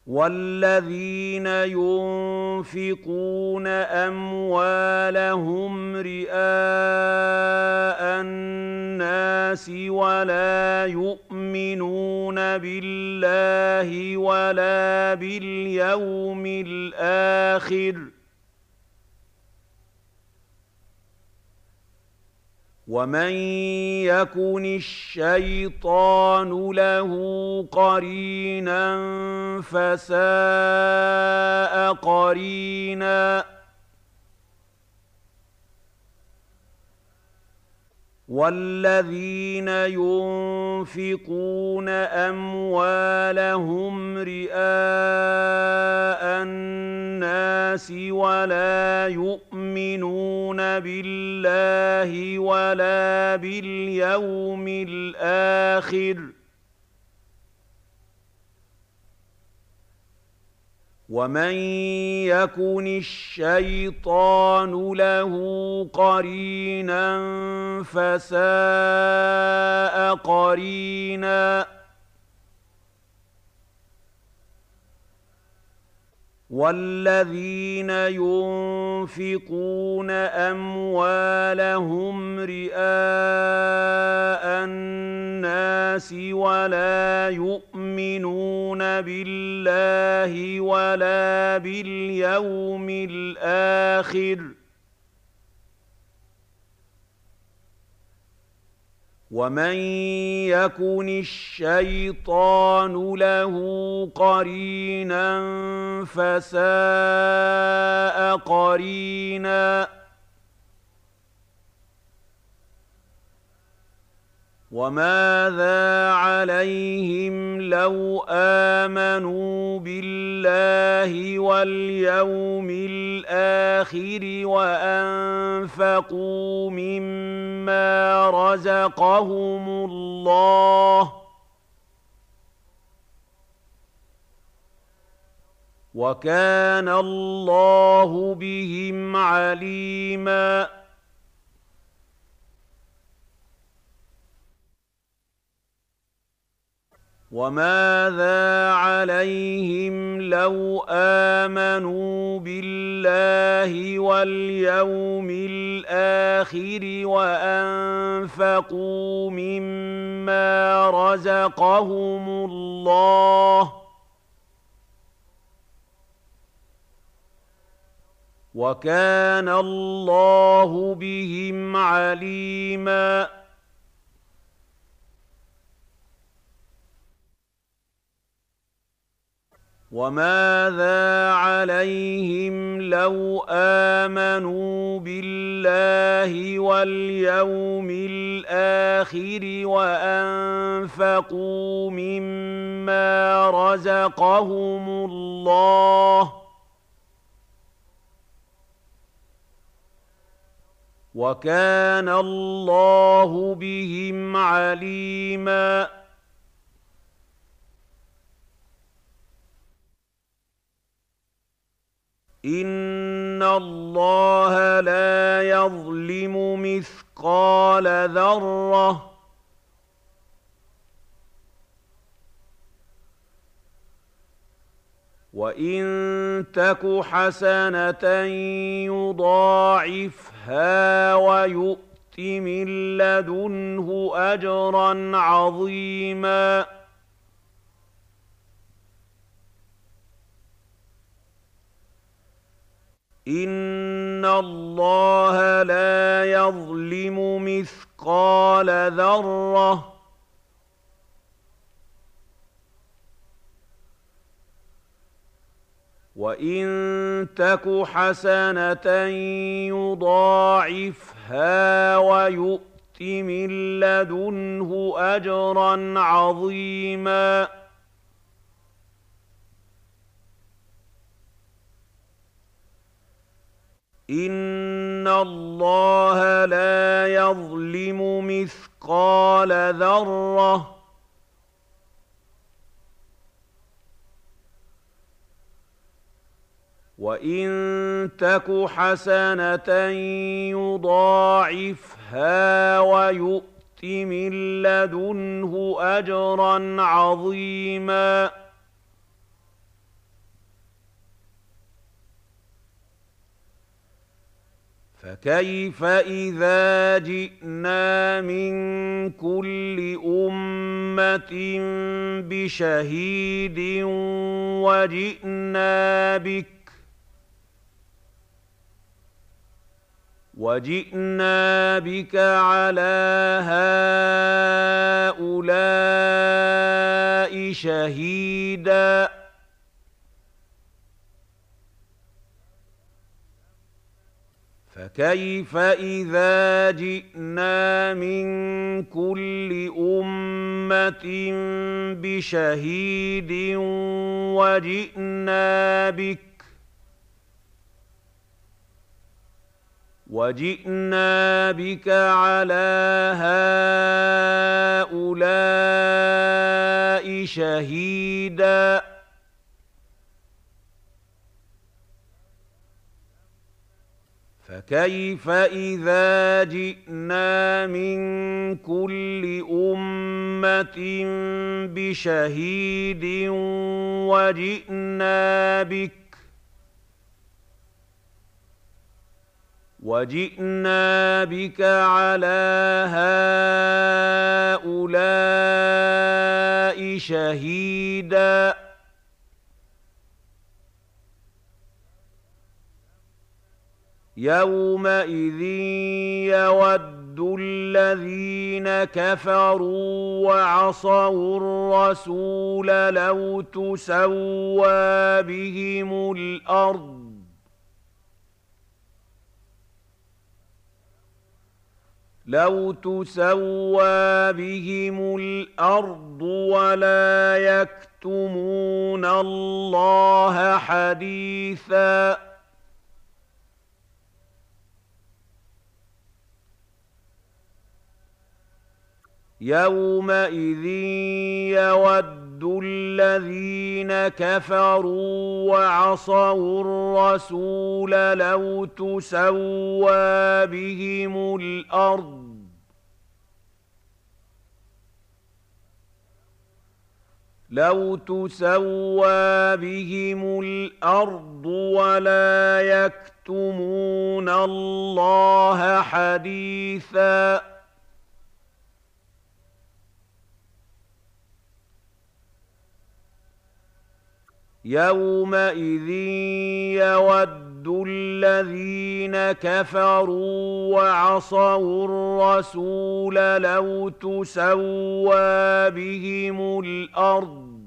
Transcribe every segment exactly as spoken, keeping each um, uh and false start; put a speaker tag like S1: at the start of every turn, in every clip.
S1: وَالَّذِينَ يُنفِقُونَ أَمْوَالَهُمْ رِئَاءَ النَّاسِ وَلَا يُؤْمِنُونَ بِاللَّهِ وَلَا بِالْيَوْمِ الْآخِرِ وَمَن يَكُنِ الشَّيْطَانُ لَهُ قَرِينًا فَسَاءَ قَرِينًا وَالَّذِينَ يُنفِقُونَ أَمْوَالَهُمْ رِئَاءَ النَّاسِ وَلَا يُؤْمِنُونَ بِاللَّهِ وَلَا بِالْيَوْمِ الْآخِرِ وَمَن يَكُنِ الشَّيْطَانُ لَهُ قَرِينًا فَسَاءَ قَرِينًا وَالَّذِينَ يُنفِقُونَ أَمْوَالَهُمْ رِئَاءَ النَّاسِ وَلَا يُؤْمِنُونَ بِاللَّهِ وَلَا بِالْيَوْمِ الْآخِرِ وَمَن يَكُنِ الشَّيْطَانُ لَهُ قَرِينًا فَسَاءَ قَرِينًا وَمَاذَا عَلَيْهِمْ لَوْ آمَنُوا بِاللَّهِ وَالْيَوْمِ الْآخِرِ وَأَنفَقُوا مِمَّا رَزَقَهُمُ اللَّهُ وَكَانَ اللَّهُ بِهِمْ عَلِيمًا وَمَاذَا عَلَيْهِمْ لَوْ آمَنُوا بِاللَّهِ وَالْيَوْمِ الْآخِرِ وَأَنفَقُوا مِمَّا رَزَقَهُمُ اللَّهُ وَكَانَ اللَّهُ بِهِمْ عَلِيمًا وَمَاذَا عَلَيْهِمْ لَوْ آمَنُوا بِاللَّهِ وَالْيَوْمِ الْآخِرِ وَأَنفَقُوا مِمَّا رَزَقَهُمُ اللَّهُ وَكَانَ اللَّهُ بِهِمْ عَلِيمًا إِنَّ اللَّهَ لَا يَظْلِمُ مِثْقَالَ ذَرَّةٍ وَإِن تَكُ حَسَنَةً يُضَاعِفْهَا وَيُؤْتِ مِن لَّدُنْهُ أَجْرًا عَظِيمًا إِنَّ اللَّهَ لَا يَظْلِمُ مِثْقَالَ ذَرَّةٍ وَإِن تَكُ حَسَنَةً يُضَاعِفْهَا وَيُؤْتِ مِن لَّدُنْهُ أَجْرًا عَظِيمًا إِنَّ اللَّهَ لَا يَظْلِمُ مِثْقَالَ ذَرَّةٍ وَإِن تَكُ حَسَنَةً يُضَاعِفْهَا وَيُؤْتِ مِن لَّدُنْهُ أَجْرًا عَظِيمًا فكيف إذا جئنا من كل أمة بشهيد وجئنا بك وجئنا بك على هؤلاء شهيدا فكيف إذا جئنا من كل أمة بشهيد وجئنا بك وجئنا بك على هؤلاء شهيدا فكيف إذا جئنا من كل أمة بشهيد وجئنا بك وجئنا بك على هؤلاء شهيدا يومئذ يود الذين كفروا وعصوا الرسول لو تسوى بهم الأرض لو تسوى بهم الأرض ولا يكتمون الله حديثا يومئذ يود الذين كفروا وعصوا الرسول لو تسوى بهم الأرض لو تسوى بهم الأرض ولا يكتمون الله حديثا يومئذ يود الذين كفروا وعصوا الرسول لو تسوى بهم الأرض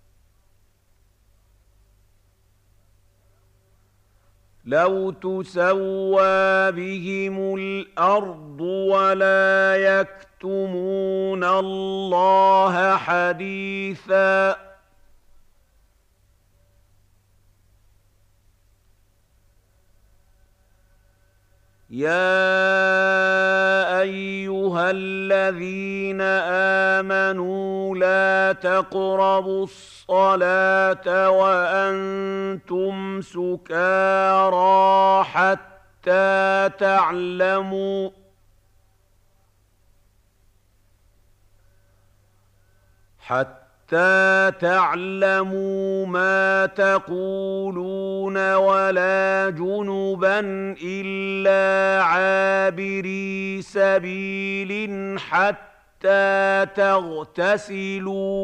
S1: لو تسوى بهم الأرض ولا يكتمون الله حديثا يا أيها الذين آمنوا لا تقربوا الصلاة وأنتم سكارى حتى تعلموا حتى حتى تعلموا ما تقولون ولا جنبا إلا عابري سبيل حتى تغتسلوا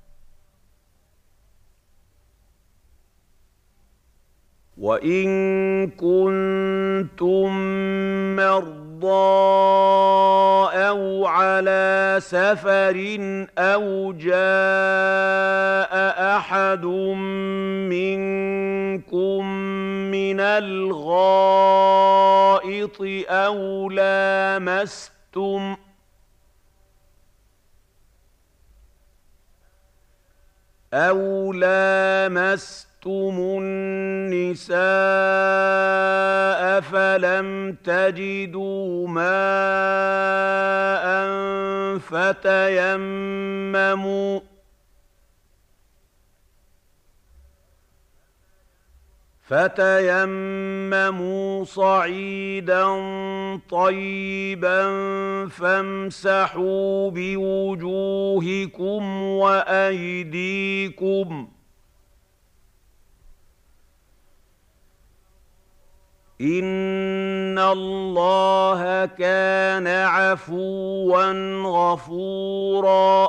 S1: وإن كنتم مرضى أو على سفر أو جاء أحد منكم من الغائط أو لامستم أو لامستم النساء فلم تجدوا ماء فتيمموا فتيمموا صعيدا طيبا فامسحوا بوجوهكم وأيديكم إِنَّ اللَّهَ كَانَ عَفُوًّا غَفُورًا.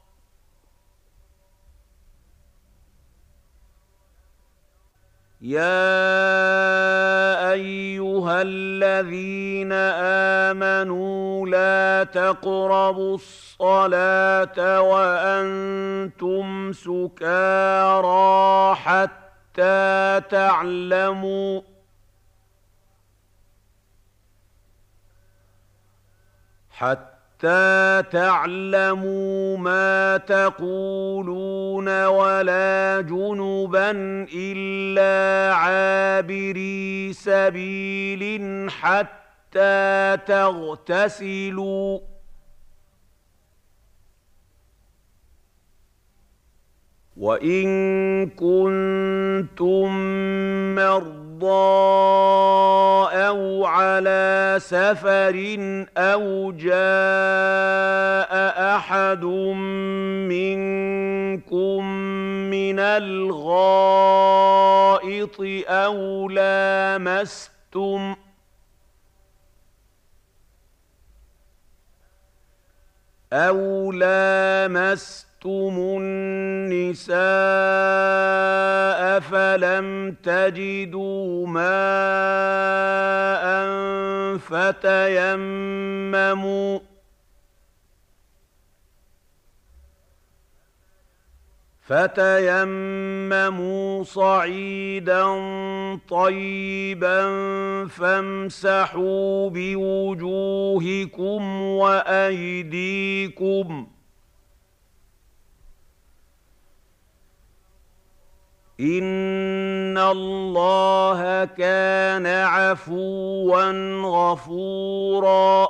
S1: يَا أَيُّهَا الَّذِينَ آمَنُوا لَا تَقْرَبُوا الصَّلَاةَ وَأَنتُمْ سُكَارَىٰ حَتَّىٰ تَعْلَمُوا حَتَّىٰ تَعْلَمُوا مَا تَقُولُونَ وَلَا جُنُبًا إِلَّا عَابِرِي سَبِيلٍ حَتَّىٰ تَغْتَسِلُوا ۚ وَإِن كُنتُم مَّرْضَىٰ أَوْ عَلَىٰ سَفَرٍ أَوْ جَاءَ أَحَدٌ مِّنكُم مِّنَ الْغَائِطِ أَوْ لَامَسْتُمْ أَوْ لَامَسْتُمُ النِّسَاءَ فَلَمْ تَجِدُوا مَاءً فَتَيَمَّمُوا فَتَيَمَّمُوا صَعِيدًا طَيِّبًا فَامْسَحُوا بِوُجُوهِكُمْ وَأَيْدِيكُمْ ۗ إِنَّ اللَّهَ كَانَ عَفُوًّا غَفُورًا.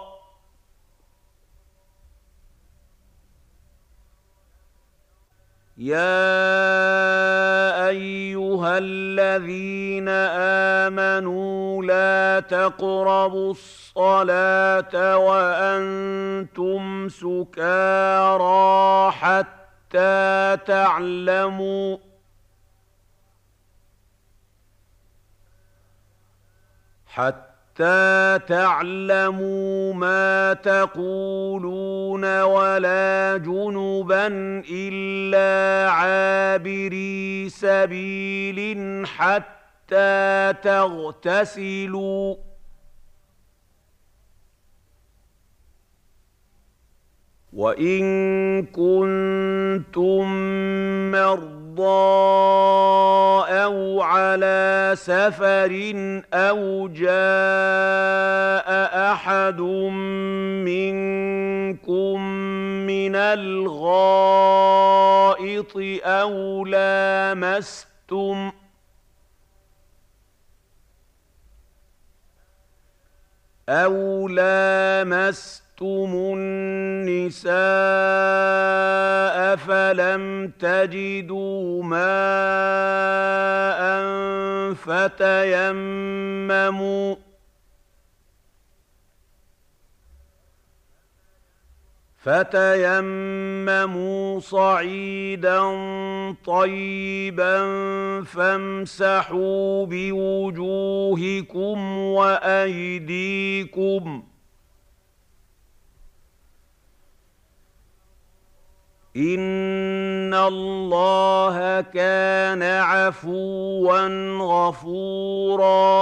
S1: يَا أَيُّهَا الَّذِينَ آمَنُوا لَا تَقْرَبُوا الصَّلَاةَ وَأَنتُمْ سُكَارَىٰ حَتَّىٰ تَعْلَمُوا حَتَّىٰ تَعْلَمُوا مَا تَقُولُونَ وَلَا جُنُبًا إِلَّا عَابِرِي سَبِيلٍ حَتَّىٰ تَغْتَسِلُوا ۚ وَإِن كُنتُم مَّرْضَىٰ أَوْ عَلَىٰ سَفَرٍ أَوْ جَاءَ أَحَدٌ مِّنكُم مِّنَ الْغَائِطِ أَوْ لَامَسْتُمْ أَوْ لَامَسْتُمُ النِّسَاءَ فَلَمْ تَجِدُوا مَاءً فَتَيَمَّمُوا فَتَيَمَّمُوا صَعِيدًا طَيِّبًا فَامْسَحُوا بِوُجُوهِكُمْ وَأَيْدِيكُمْ ۗ إِنَّ اللَّهَ كَانَ عَفُوًّا غَفُورًا.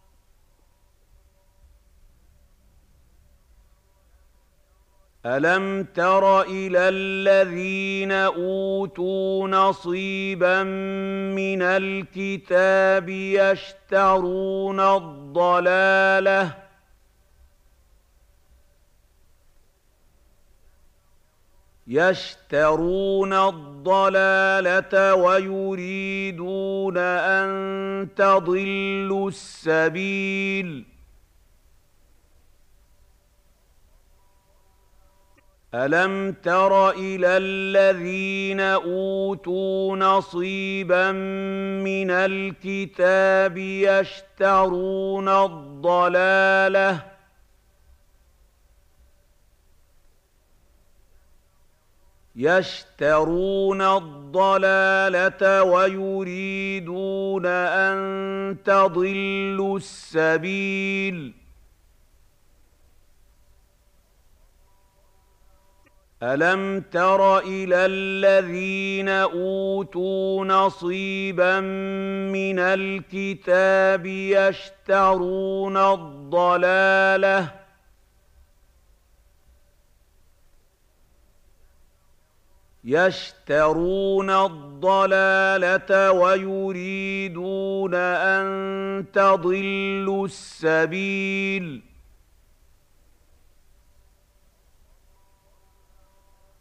S1: أَلَمْ تَرَ إِلَى الَّذِينَ أُوتُوا نَصِيبًا مِّنَ الْكِتَابِ يَشْتَرُونَ الضَّلَالَةَ يَشْتَرُونَ الضَّلَالَةَ وَيُرِيدُونَ أَن تَضِلُّوا السَّبِيلَ. أَلَمْ تَرَ إِلَى الَّذِينَ أُوتُوا نَصِيبًا مِّنَ الْكِتَابِ يَشْتَرُونَ الضَّلَالَةَ يشترون الضلالة ويريدون أن تضلوا السبيل ألم تر إلى الذين أوتوا نصيبا من الكتاب يشترون الضلالة يشترون الضلالة ويريدون أن تضلوا السبيل